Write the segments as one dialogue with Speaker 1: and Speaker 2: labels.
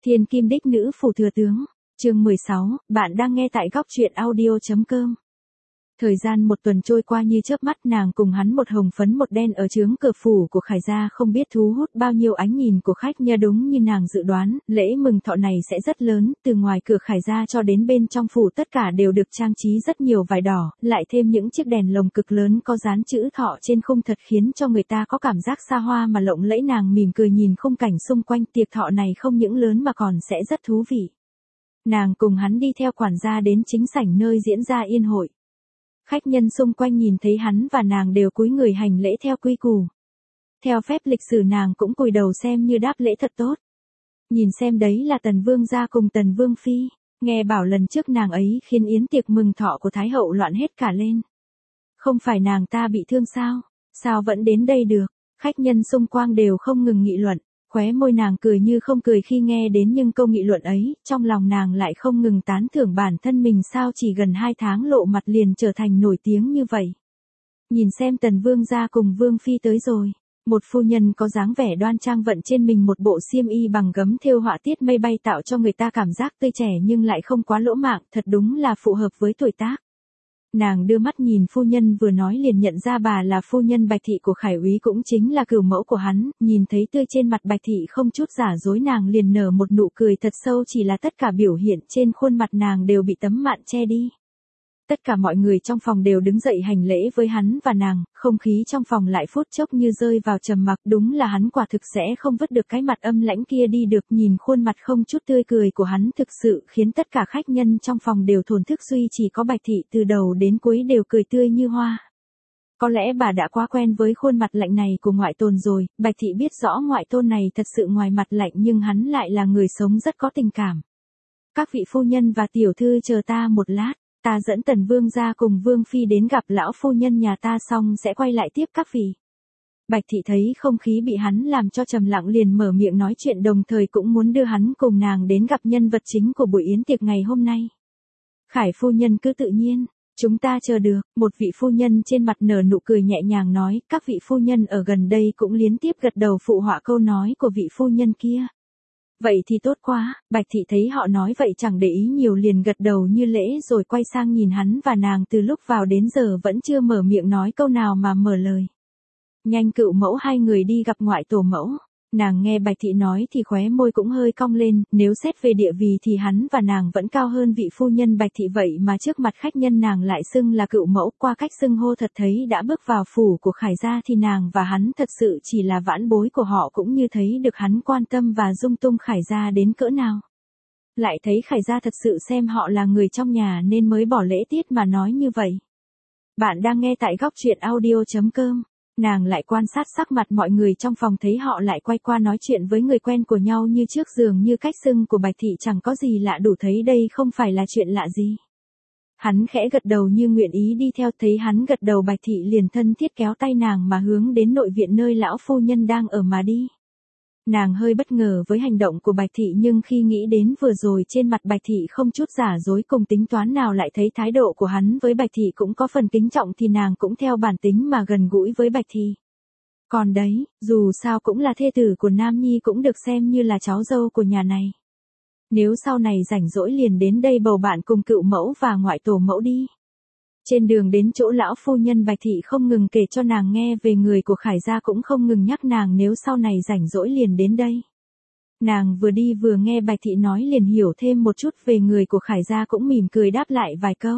Speaker 1: Thiên kim đích nữ phủ thừa tướng, chương 16, bạn đang nghe tại góc truyện audio.com. Thời gian một tuần trôi qua như chớp mắt, nàng cùng hắn một hồng phấn một đen ở chướng cửa phủ của Khải gia không biết thu hút bao nhiêu ánh nhìn của khách nha. Đúng như nàng dự đoán, lễ mừng thọ này sẽ rất lớn, từ ngoài cửa Khải gia cho đến bên trong phủ tất cả đều được trang trí rất nhiều vải đỏ, lại thêm những chiếc đèn lồng cực lớn có dán chữ thọ trên khung, thật khiến cho người ta có cảm giác xa hoa mà lộng lẫy. Nàng mỉm cười nhìn khung cảnh xung quanh, tiệc thọ này không những lớn mà còn sẽ rất thú vị. Nàng cùng hắn đi theo quản gia đến chính sảnh nơi diễn ra yến hội. Khách nhân xung quanh nhìn thấy hắn và nàng đều cúi người hành lễ theo quy củ. Theo phép lịch sử nàng cũng cúi đầu xem như đáp lễ thật tốt. Nhìn xem đấy là Tần Vương gia cùng Tần Vương phi, nghe bảo lần trước nàng ấy khiến yến tiệc mừng thọ của Thái hậu loạn hết cả lên. Không phải nàng ta bị thương sao? Sao vẫn đến đây được? Khách nhân xung quanh đều không ngừng nghị luận. Khóe môi nàng cười như không cười khi nghe đến những câu nghị luận ấy, trong lòng nàng lại không ngừng tán thưởng bản thân mình sao chỉ gần 2 tháng lộ mặt liền trở thành nổi tiếng như vậy. Nhìn xem Tần Vương gia cùng Vương phi tới rồi. Một phu nhân có dáng vẻ đoan trang vận trên mình một bộ xiêm y bằng gấm thêu họa tiết mây bay, tạo cho người ta cảm giác tươi trẻ nhưng lại không quá lỗ mạng, thật đúng là phù hợp với tuổi tác. Nàng đưa mắt nhìn phu nhân vừa nói liền nhận ra bà là phu nhân Bạch thị của Khải úy, cũng chính là cửu mẫu của hắn. Nhìn thấy tươi trên mặt Bạch thị không chút giả dối, nàng liền nở một nụ cười thật sâu, chỉ là tất cả biểu hiện trên khuôn mặt nàng đều bị tấm mạn che đi. Tất cả mọi người trong phòng đều đứng dậy hành lễ với hắn và nàng, không khí trong phòng lại phút chốc như rơi vào trầm mặc. Đúng là hắn quả thực sẽ không vứt được cái mặt âm lãnh kia đi được. Nhìn khuôn mặt không chút tươi cười của hắn thực sự khiến tất cả khách nhân trong phòng đều thổn thức, duy chỉ có Bạch thị từ đầu đến cuối đều cười tươi như hoa. Có lẽ bà đã quá quen với khuôn mặt lạnh này của ngoại tôn rồi. Bạch thị biết rõ ngoại tôn này thật sự ngoài mặt lạnh nhưng hắn lại là người sống rất có tình cảm. Các vị phu nhân và tiểu thư chờ ta một lát. Ta dẫn Tần Vương gia cùng Vương phi đến gặp lão phu nhân nhà ta xong sẽ quay lại tiếp các vị. Bạch thị thấy không khí bị hắn làm cho trầm lặng liền mở miệng nói chuyện, đồng thời cũng muốn đưa hắn cùng nàng đến gặp nhân vật chính của buổi yến tiệc ngày hôm nay. Khải phu nhân cứ tự nhiên, chúng ta chờ được. Một vị phu nhân trên mặt nở nụ cười nhẹ nhàng nói. Các vị phu nhân ở gần đây cũng liên tiếp gật đầu phụ họa câu nói của vị phu nhân kia. Vậy thì tốt quá. Bạch thị thấy họ nói vậy chẳng để ý nhiều liền gật đầu như lễ rồi quay sang nhìn hắn và nàng, từ lúc vào đến giờ vẫn chưa mở miệng nói câu nào mà mở lời. Nhanh cựu mẫu, hai người đi gặp ngoại tổ mẫu. Nàng nghe Bạch thị nói thì khóe môi cũng hơi cong lên, nếu xét về địa vị thì hắn và nàng vẫn cao hơn vị phu nhân Bạch thị, vậy mà trước mặt khách nhân nàng lại xưng là cựu mẫu. Qua cách xưng hô thật thấy đã bước vào phủ của Khải gia thì nàng và hắn thật sự chỉ là vãn bối của họ, cũng như thấy được hắn quan tâm và dung tung Khải gia đến cỡ nào. Lại thấy Khải gia thật sự xem họ là người trong nhà nên mới bỏ lễ tiết mà nói như vậy. Bạn đang nghe tại góc truyện audio.com. Nàng lại quan sát sắc mặt mọi người trong phòng, thấy họ lại quay qua nói chuyện với người quen của nhau như trước, dường như cách xưng của Bạch thị chẳng có gì lạ, đủ thấy đây không phải là chuyện lạ gì. Hắn khẽ gật đầu như nguyện ý đi theo, thấy hắn gật đầu Bạch thị liền thân thiết kéo tay nàng mà hướng đến nội viện nơi lão phu nhân đang ở mà đi. Nàng hơi bất ngờ với hành động của Bạch thị, nhưng khi nghĩ đến vừa rồi trên mặt Bạch thị không chút giả dối cùng tính toán nào, lại thấy thái độ của hắn với Bạch thị cũng có phần kính trọng, thì nàng cũng theo bản tính mà gần gũi với Bạch thị. Còn đấy, dù sao cũng là thê tử của Nam Nhi, cũng được xem như là cháu dâu của nhà này. Nếu sau này rảnh rỗi liền đến đây bầu bạn cùng cựu mẫu và ngoại tổ mẫu đi. Trên đường đến chỗ lão phu nhân, Bạch thị không ngừng kể cho nàng nghe về người của Khải gia, cũng không ngừng nhắc nàng nếu sau này rảnh rỗi liền đến đây. Nàng vừa đi vừa nghe Bạch thị nói liền hiểu thêm một chút về người của Khải gia, cũng mỉm cười đáp lại vài câu.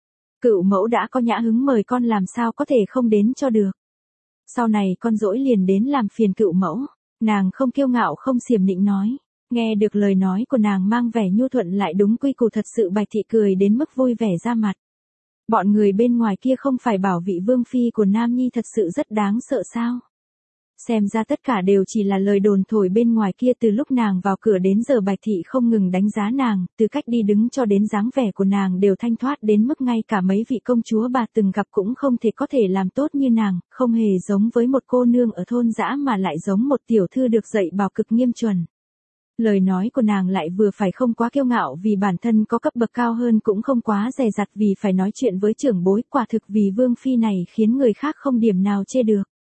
Speaker 1: Cựu mẫu đã có nhã hứng mời con, làm sao có thể không đến cho được. Sau này con rỗi liền đến làm phiền cựu mẫu. Nàng không kiêu ngạo không xiểm nịnh nói. Nghe được lời nói của nàng mang vẻ nhu thuận lại đúng quy củ thật sự, Bạch thị cười đến mức vui vẻ ra mặt. Bọn người bên ngoài kia không phải bảo vị vương phi của Nam Nhi thật sự rất đáng sợ sao? Xem ra tất cả đều chỉ là lời đồn thổi bên ngoài kia. Từ lúc nàng vào cửa đến giờ Bạch thị không ngừng đánh giá nàng, từ cách đi đứng cho đến dáng vẻ của nàng đều thanh thoát đến mức ngay cả mấy vị công chúa bà từng gặp cũng không thể có thể làm tốt như nàng, không hề giống với một cô nương ở thôn dã mà lại giống một tiểu thư được dạy bảo cực nghiêm chuẩn. Lời nói của nàng lại vừa phải, không quá kiêu ngạo vì bản thân có cấp bậc cao hơn, cũng không quá dè dặt vì phải nói chuyện với trưởng bối, quả thực vì vương phi này khiến người khác không điểm nào chê được.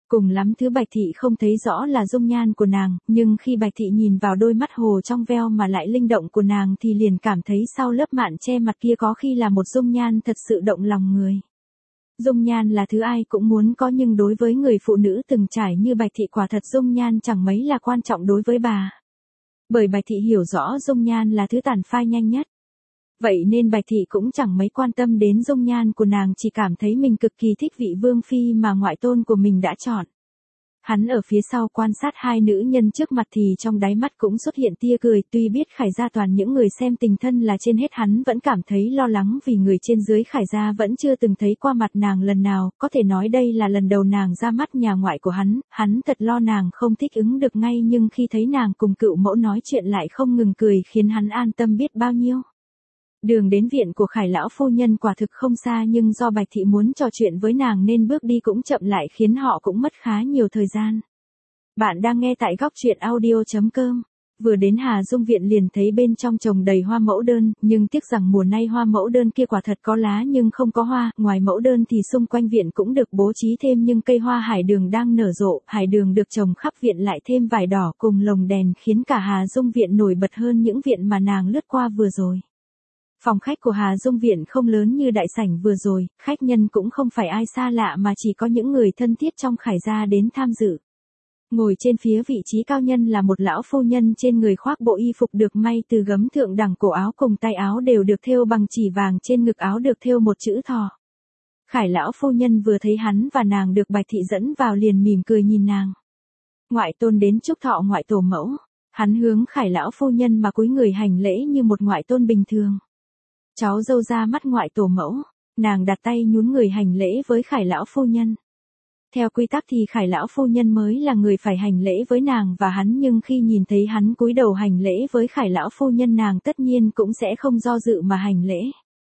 Speaker 1: Cùng lắm thứ Bạch Thị không thấy rõ là dung nhan của nàng, nhưng khi Bạch Thị nhìn vào đôi mắt hồ trong veo mà lại linh động của nàng thì liền cảm thấy sau lớp mạn che mặt kia có khi là một dung nhan thật sự động lòng người. Dung nhan là thứ ai cũng muốn có nhưng đối với người phụ nữ từng trải như Bạch Thị quả thật dung nhan chẳng mấy là quan trọng đối với bà. Bởi Bạch Thị hiểu rõ dung nhan là thứ tàn phai nhanh nhất. Vậy nên Bạch Thị cũng chẳng mấy quan tâm đến dung nhan của nàng, chỉ cảm thấy mình cực kỳ thích vị vương phi mà ngoại tôn của mình đã chọn. Hắn ở phía sau quan sát hai nữ nhân trước mặt thì trong đáy mắt cũng xuất hiện tia cười, tuy biết Khải gia toàn những người xem tình thân là trên hết, hắn vẫn cảm thấy lo lắng vì người trên dưới Khải gia vẫn chưa từng thấy qua mặt nàng lần nào, có thể nói đây là lần đầu nàng ra mắt nhà ngoại của hắn thật lo nàng không thích ứng được ngay, nhưng khi thấy nàng cùng cựu mẫu nói chuyện lại không ngừng cười khiến hắn an tâm biết bao nhiêu. Đường đến viện của Khải lão phu nhân quả thực không xa, nhưng do Bạch Thị muốn trò chuyện với nàng nên bước đi cũng chậm lại khiến họ cũng mất khá nhiều thời gian. Bạn đang nghe tại góc truyện audio.com. Vừa đến Hà Dung viện liền thấy bên trong trồng đầy hoa mẫu đơn, nhưng tiếc rằng mùa nay hoa mẫu đơn kia quả thật có lá nhưng không có hoa, ngoài mẫu đơn thì xung quanh viện cũng được bố trí thêm những cây hoa hải đường đang nở rộ, hải đường được trồng khắp viện lại thêm vải đỏ cùng lồng đèn khiến cả Hà Dung viện nổi bật hơn những viện mà nàng lướt qua vừa rồi. Phòng khách của Hà Dung viện không lớn như đại sảnh vừa rồi, khách nhân cũng không phải ai xa lạ mà chỉ có những người thân thiết trong Khải gia đến tham dự. Ngồi trên phía vị trí cao nhân là một lão phu nhân, trên người khoác bộ y phục được may từ gấm thượng đẳng, cổ áo cùng tay áo đều được thêu bằng chỉ vàng, trên ngực áo được thêu một chữ thỏ. Khải lão phu nhân vừa thấy hắn và nàng được Bạch Thị dẫn vào liền mỉm cười nhìn nàng. Ngoại tôn đến chúc thọ ngoại tổ mẫu. Hắn hướng Khải lão phu nhân mà cúi người hành lễ như một ngoại tôn bình thường. Cháu dâu ra mắt ngoại tổ mẫu. Nàng đặt tay nhún người hành lễ với Khải lão phu nhân. Theo quy tắc thì Khải lão phu nhân mới là người phải hành lễ với nàng và hắn, nhưng khi nhìn thấy hắn cúi đầu hành lễ với Khải lão phu nhân, nàng tất nhiên cũng sẽ không do dự mà hành lễ.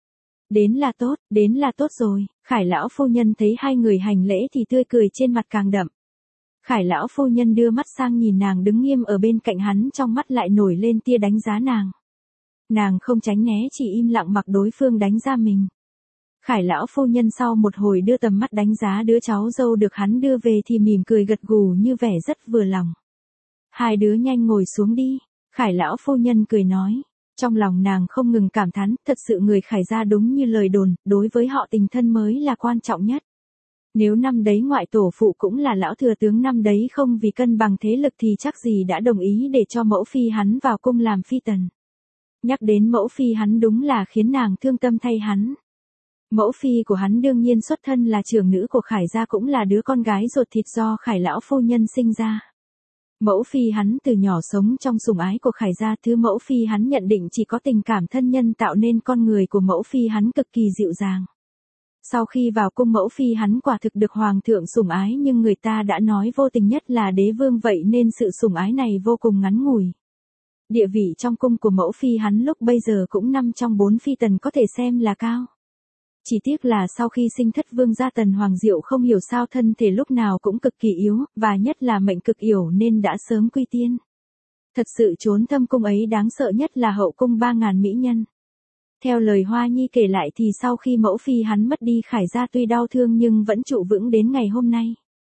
Speaker 1: Đến là tốt rồi. Khải lão phu nhân thấy hai người hành lễ thì tươi cười trên mặt càng đậm. Khải lão phu nhân đưa mắt sang nhìn nàng đứng nghiêm ở bên cạnh hắn, trong mắt lại nổi lên tia đánh giá nàng. Nàng không tránh né, chỉ im lặng mặc đối phương đánh giá mình. Khải lão phu nhân sau một hồi đưa tầm mắt đánh giá đứa cháu dâu được hắn đưa về thì mỉm cười gật gù như vẻ rất vừa lòng. Hai đứa nhanh ngồi xuống đi. Khải lão phu nhân cười nói. Trong lòng nàng không ngừng cảm thán, thật sự người Khải gia đúng như lời đồn, đối với họ tình thân mới là quan trọng nhất. Nếu năm đấy ngoại tổ phụ cũng là lão thừa tướng năm đấy không vì cân bằng thế lực thì chắc gì đã đồng ý để cho mẫu phi hắn vào cung làm phi tần. Nhắc đến mẫu phi hắn đúng là khiến nàng thương tâm thay hắn. Mẫu phi của hắn đương nhiên xuất thân là trưởng nữ của Khải gia, cũng là đứa con gái ruột thịt do Khải lão phu nhân sinh ra. Mẫu phi hắn từ nhỏ sống trong sủng ái của Khải gia, thứ mẫu phi hắn nhận định chỉ có tình cảm thân nhân tạo nên con người của mẫu phi hắn cực kỳ dịu dàng. Sau khi vào cung mẫu phi hắn quả thực được hoàng thượng sủng ái, nhưng người ta đã nói vô tình nhất là đế vương, vậy nên sự sủng ái này vô cùng ngắn ngủi. Địa vị trong cung của mẫu phi hắn lúc bây giờ cũng nằm trong 4 phi tần có thể xem là cao. Chỉ tiếc là sau khi sinh thất vương gia Tần Hoàng Diệu không hiểu sao thân thể lúc nào cũng cực kỳ yếu, và nhất là mệnh cực yểu nên đã sớm quy tiên. Thật sự chốn thâm cung ấy đáng sợ nhất là hậu cung 3.000 mỹ nhân. Theo lời Hoa Nhi kể lại thì sau khi mẫu phi hắn mất đi, Khải gia tuy đau thương nhưng vẫn trụ vững đến ngày hôm nay.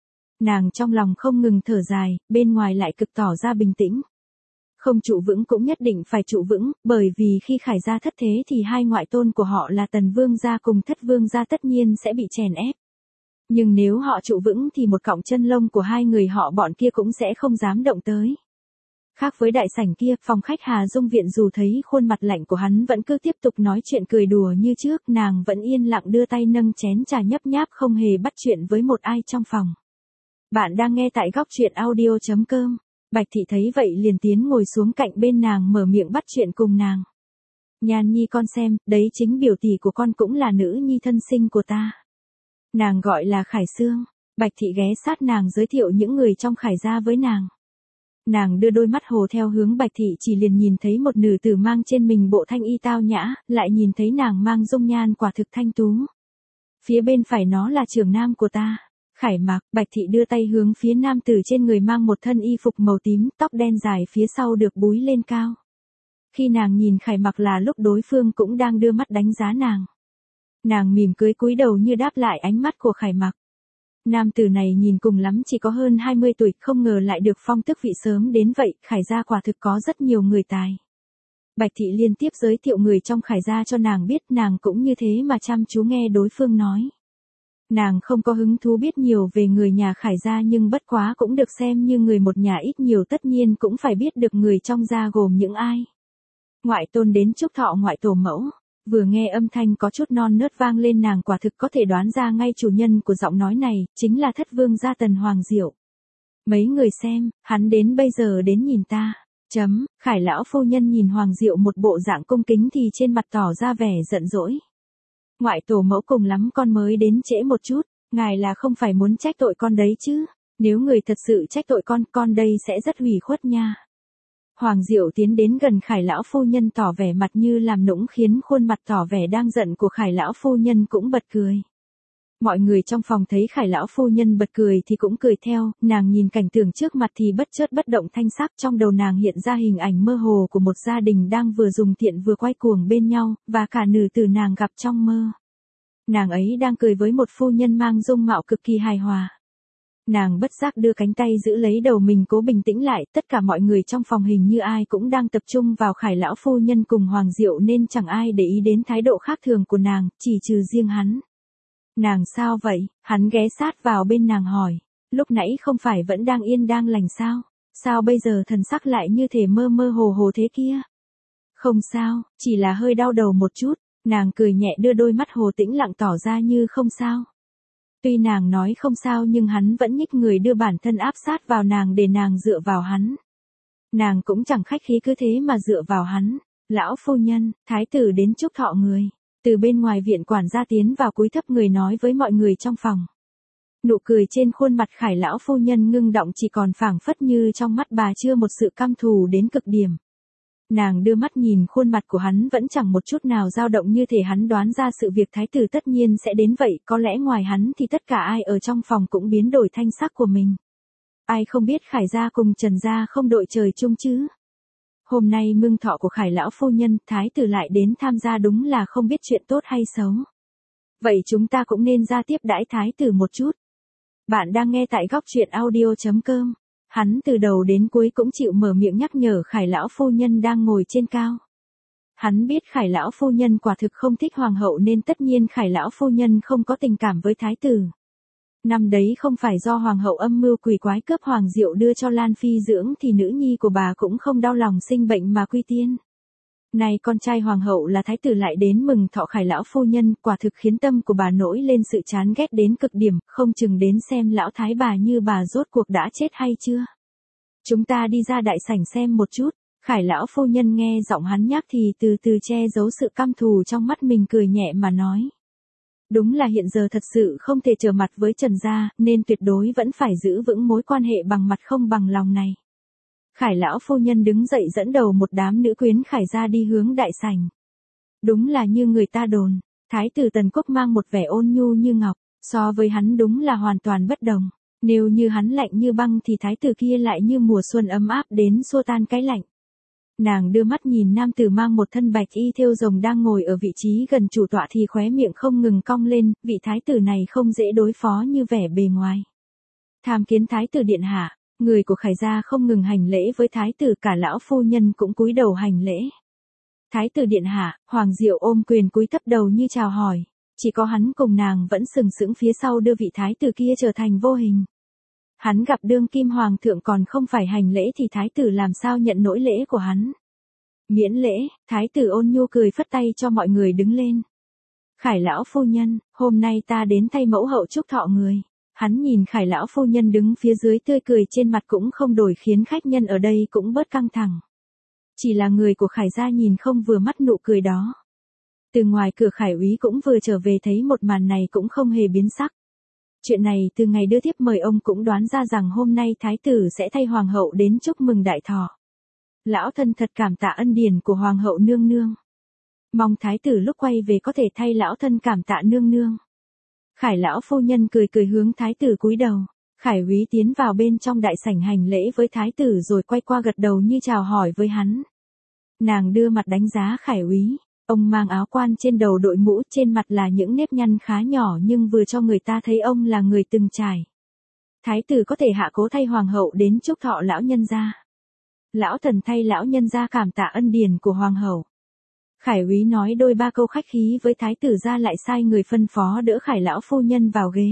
Speaker 1: Nàng trong lòng không ngừng thở dài, bên ngoài lại cực tỏ ra bình tĩnh. Không trụ vững cũng nhất định phải trụ vững, bởi vì khi Khải gia thất thế thì hai ngoại tôn của họ là Tần vương gia cùng Thất vương gia tất nhiên sẽ bị chèn ép. Nhưng nếu họ trụ vững thì một cọng chân lông của hai người họ bọn kia cũng sẽ không dám động tới. Khác với đại sảnh kia, phòng khách Hà Dung viện dù thấy khuôn mặt lạnh của hắn vẫn cứ tiếp tục nói chuyện cười đùa như trước, nàng vẫn yên lặng đưa tay nâng chén trà nhấp nháp, không hề bắt chuyện với một ai trong phòng. Bạn đang nghe tại góc truyện audio.com. Bạch Thị thấy vậy liền tiến ngồi xuống cạnh bên nàng, mở miệng bắt chuyện cùng nàng. Nhan nhi con xem, đấy chính biểu tỷ của con, cũng là nữ nhi thân sinh của ta. Nàng gọi là Khải Sương. Bạch Thị ghé sát nàng giới thiệu những người trong Khải gia với nàng. Nàng đưa đôi mắt hồ theo hướng Bạch Thị chỉ liền nhìn thấy một nữ tử mang trên mình bộ thanh y tao nhã, lại nhìn thấy nàng mang dung nhan quả thực thanh tú. Phía bên phải nó là trưởng nam của ta. Khải Mặc. Bạch Thị đưa tay hướng phía nam tử trên người mang một thân y phục màu tím, tóc đen dài phía sau được búi lên cao. Khi nàng nhìn Khải Mặc là lúc đối phương cũng đang đưa mắt đánh giá nàng. Nàng mỉm cười cúi đầu như đáp lại ánh mắt của Khải Mặc. Nam tử này nhìn cùng lắm chỉ có hơn 20 tuổi, không ngờ lại được phong tước vị sớm đến vậy, Khải gia quả thực có rất nhiều người tài. Bạch thị liên tiếp giới thiệu người trong Khải gia cho nàng biết, nàng cũng như thế mà chăm chú nghe đối phương nói. Nàng không có hứng thú biết nhiều về người nhà Khải gia, nhưng bất quá cũng được xem như người một nhà, ít nhiều tất nhiên cũng phải biết được người trong gia gồm những ai. Ngoại tôn đến chúc thọ ngoại tổ mẫu. Vừa nghe âm thanh có chút non nớt vang lên, nàng quả thực có thể đoán ra ngay chủ nhân của giọng nói này, chính là thất vương gia Tần Hoàng Diệu. Mấy người xem, hắn đến bây giờ đến nhìn ta. Khải lão phu nhân nhìn Hoàng Diệu một bộ dạng cung kính thì trên mặt tỏ ra vẻ giận dỗi. Ngoại tổ mẫu, cùng lắm con mới đến trễ một chút, ngài là không phải muốn trách tội con đấy chứ? Nếu người thật sự trách tội con đây sẽ rất ủy khuất nha. Hoàng Diệu tiến đến gần Khải lão phu nhân tỏ vẻ mặt như làm nũng, khiến khuôn mặt tỏ vẻ đang giận của Khải lão phu nhân cũng bật cười. Mọi người trong phòng thấy Khải lão phu nhân bật cười thì cũng cười theo, nàng nhìn cảnh tượng trước mặt thì bất chợt bất động thanh sắc, trong đầu nàng hiện ra hình ảnh mơ hồ của một gia đình đang vừa dùng tiện vừa quay cuồng bên nhau, và cả nữ tử nàng gặp trong mơ. Nàng ấy đang cười với một phu nhân mang dung mạo cực kỳ hài hòa. Nàng bất giác đưa cánh tay giữ lấy đầu mình, cố bình tĩnh lại, tất cả mọi người trong phòng hình như ai cũng đang tập trung vào Khải lão phu nhân cùng Hoàng Diệu nên chẳng ai để ý đến thái độ khác thường của nàng, chỉ trừ riêng hắn. Nàng sao vậy? Hắn ghé sát vào bên nàng hỏi, lúc nãy không phải vẫn đang yên đang lành sao? Sao bây giờ thần sắc lại như thể mơ mơ hồ hồ thế kia? Không sao, chỉ là hơi đau đầu một chút. Nàng cười nhẹ đưa đôi mắt hồ tĩnh lặng tỏ ra như không sao. Tuy nàng nói không sao nhưng hắn vẫn nhích người đưa bản thân áp sát vào nàng để nàng dựa vào hắn. Nàng cũng chẳng khách khí cứ thế mà dựa vào hắn. Lão phu nhân, thái tử đến chúc thọ người. Từ bên ngoài viện quản gia tiến vào cúi thấp người nói với mọi người trong phòng. Nụ cười trên khuôn mặt Khải lão phu nhân ngưng động, chỉ còn phảng phất như trong mắt bà chưa một sự căm thù đến cực điểm. Nàng đưa mắt nhìn khuôn mặt của hắn vẫn chẳng một chút nào dao động, như thể hắn đoán ra sự việc thái tử tất nhiên sẽ đến vậy, có lẽ ngoài hắn thì tất cả ai ở trong phòng cũng biến đổi thanh sắc của mình. Ai không biết Khải gia cùng Trần gia không đội trời chung chứ? Hôm nay mừng thọ của Khải lão phu nhân, thái tử lại đến tham gia, đúng là không biết chuyện tốt hay xấu. Vậy chúng ta cũng nên ra tiếp đãi thái tử một chút. Bạn đang nghe tại góc truyện audio.com. Hắn từ đầu đến cuối cũng chịu mở miệng nhắc nhở Khải lão phu nhân đang ngồi trên cao. Hắn biết Khải lão phu nhân quả thực không thích hoàng hậu nên tất nhiên Khải lão phu nhân không có tình cảm với thái tử. Năm đấy không phải do hoàng hậu âm mưu quỷ quái cướp Hoàng Diệu đưa cho Lan Phi dưỡng thì nữ nhi của bà cũng không đau lòng sinh bệnh mà quy tiên. Này con trai hoàng hậu là thái tử lại đến mừng thọ Khải lão phu nhân, quả thực khiến tâm của bà nổi lên sự chán ghét đến cực điểm, không chừng đến xem lão thái bà như bà rốt cuộc đã chết hay chưa. Chúng ta đi ra đại sảnh xem một chút. Khải lão phu nhân nghe giọng hắn nhắc thì từ từ che giấu sự căm thù trong mắt mình, cười nhẹ mà nói. Đúng là hiện giờ thật sự không thể trở mặt với Trần gia, nên tuyệt đối vẫn phải giữ vững mối quan hệ bằng mặt không bằng lòng này. Khải lão phu nhân đứng dậy dẫn đầu một đám nữ quyến Khải gia đi hướng đại sảnh. Đúng là như người ta đồn, thái tử Tần Quốc mang một vẻ ôn nhu như ngọc, so với hắn đúng là hoàn toàn bất đồng. Nếu như hắn lạnh như băng thì thái tử kia lại như mùa xuân ấm áp đến xua tan cái lạnh. Nàng đưa mắt nhìn nam tử mang một thân bạch y thêu rồng đang ngồi ở vị trí gần chủ tọa thì khóe miệng không ngừng cong lên, vị thái tử này không dễ đối phó như vẻ bề ngoài. Tham kiến thái tử điện hạ, người của Khải gia không ngừng hành lễ với thái tử, cả lão phu nhân cũng cúi đầu hành lễ. Thái tử điện hạ, Hoàng Diệu ôm quyền cúi thấp đầu như chào hỏi, chỉ có hắn cùng nàng vẫn sừng sững phía sau đưa vị thái tử kia trở thành vô hình. Hắn gặp đương kim hoàng thượng còn không phải hành lễ thì thái tử làm sao nhận nỗi lễ của hắn. Miễn lễ, thái tử ôn nhu cười phất tay cho mọi người đứng lên. Khải lão phu nhân, hôm nay ta đến thay mẫu hậu chúc thọ người. Hắn nhìn Khải lão phu nhân đứng phía dưới tươi cười trên mặt cũng không đổi, khiến khách nhân ở đây cũng bớt căng thẳng. Chỉ là người của Khải gia nhìn không vừa mắt nụ cười đó. Từ ngoài cửa Khải úy cũng vừa trở về thấy một màn này cũng không hề biến sắc. Chuyện này từ ngày đưa thiếp mời ông cũng đoán ra rằng hôm nay thái tử sẽ thay hoàng hậu đến chúc mừng đại thọ. Lão thân thật cảm tạ ân điển của hoàng hậu nương nương. Mong thái tử lúc quay về có thể thay lão thân cảm tạ nương nương. Khải lão phu nhân cười cười hướng thái tử cúi đầu. Khải úy tiến vào bên trong đại sảnh hành lễ với thái tử rồi quay qua gật đầu như chào hỏi với hắn. Nàng đưa mặt đánh giá Khải úy. Ông mang áo quan trên đầu đội mũ, trên mặt là những nếp nhăn khá nhỏ nhưng vừa cho người ta thấy ông là người từng trải. Thái tử có thể hạ cố thay hoàng hậu đến chúc thọ lão nhân gia. Lão thần thay lão nhân gia cảm tạ ân điển của hoàng hậu. Khải úy nói đôi ba câu khách khí với thái tử ra lại sai người phân phó đỡ Khải lão phu nhân vào ghế.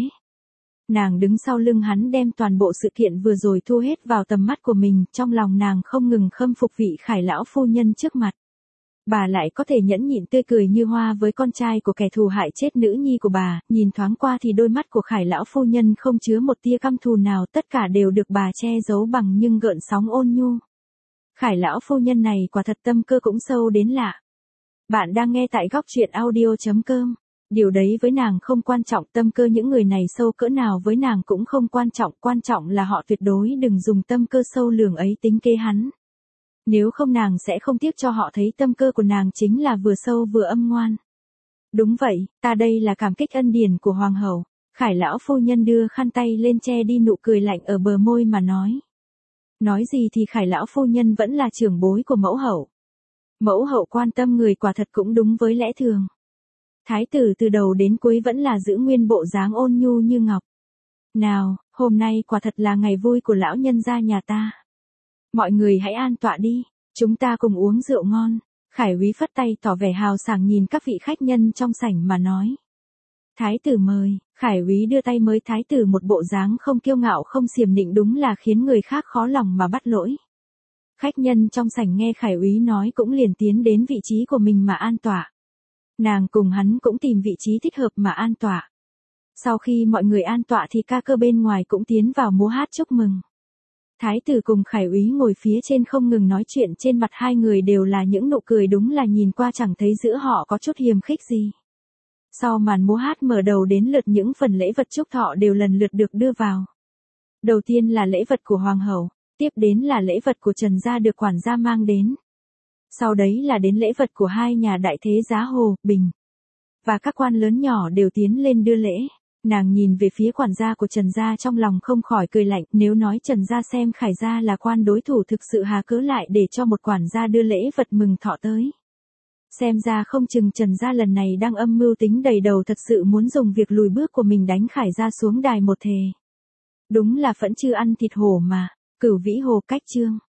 Speaker 1: Nàng đứng sau lưng hắn đem toàn bộ sự kiện vừa rồi thu hết vào tầm mắt của mình, trong lòng nàng không ngừng khâm phục vị Khải lão phu nhân trước mặt. Bà lại có thể nhẫn nhịn tươi cười như hoa với con trai của kẻ thù hại chết nữ nhi của bà, nhìn thoáng qua thì đôi mắt của Khải lão phu nhân không chứa một tia căm thù nào, tất cả đều được bà che giấu bằng nhưng gợn sóng ôn nhu. Khải lão phu nhân này quả thật tâm cơ cũng sâu đến lạ. Bạn đang nghe tại góc truyện audio.com. Điều đấy với nàng không quan trọng, tâm cơ những người này sâu cỡ nào với nàng cũng không quan trọng là họ tuyệt đối đừng dùng tâm cơ sâu lường ấy tính kế hắn. Nếu không nàng sẽ không tiếc cho họ thấy tâm cơ của nàng chính là vừa sâu vừa âm ngoan. Đúng vậy, ta đây là cảm kích ân điển của hoàng hậu. Khải lão phu nhân đưa khăn tay lên che đi nụ cười lạnh ở bờ môi mà nói. Nói gì thì Khải lão phu nhân vẫn là trưởng bối của mẫu hậu. Mẫu hậu quan tâm người quả thật cũng đúng với lẽ thường. Thái tử từ đầu đến cuối vẫn là giữ nguyên bộ dáng ôn nhu như ngọc. Nào, hôm nay quả thật là ngày vui của lão nhân gia nhà ta. Mọi người hãy an tọa đi, chúng ta cùng uống rượu ngon. Khải úy phất tay tỏ vẻ hào sảng nhìn các vị khách nhân trong sảnh mà nói. Thái tử mời. Khải úy đưa tay mới thái tử một bộ dáng không kiêu ngạo không xiểm nịnh, đúng là khiến người khác khó lòng mà bắt lỗi. Khách nhân trong sảnh nghe Khải úy nói cũng liền tiến đến vị trí của mình mà an tọa. Nàng cùng hắn cũng tìm vị trí thích hợp mà an tọa. Sau khi mọi người an tọa thì ca cơ bên ngoài cũng tiến vào múa hát chúc mừng. Thái tử cùng Khải úy ngồi phía trên không ngừng nói chuyện, trên mặt hai người đều là những nụ cười, đúng là nhìn qua chẳng thấy giữa họ có chút hiềm khích gì. Sau màn múa hát mở đầu đến lượt những phần lễ vật chúc thọ đều lần lượt được đưa vào. Đầu tiên là lễ vật của hoàng hậu, tiếp đến là lễ vật của Trần gia được quản gia mang đến. Sau đấy là đến lễ vật của hai nhà đại thế giá Hồ, Bình. Và các quan lớn nhỏ đều tiến lên đưa lễ. Nàng nhìn về phía quản gia của Trần gia trong lòng không khỏi cười lạnh, nếu nói Trần gia xem Khải gia là quan đối thủ thực sự hà cớ lại để cho một quản gia đưa lễ vật mừng thọ tới. Xem ra không chừng Trần gia lần này đang âm mưu tính đầy đầu, thật sự muốn dùng việc lùi bước của mình đánh Khải gia xuống đài một thề. Đúng là phẫn chưa ăn thịt hổ mà. Cửu Vĩ Hồ cách chương.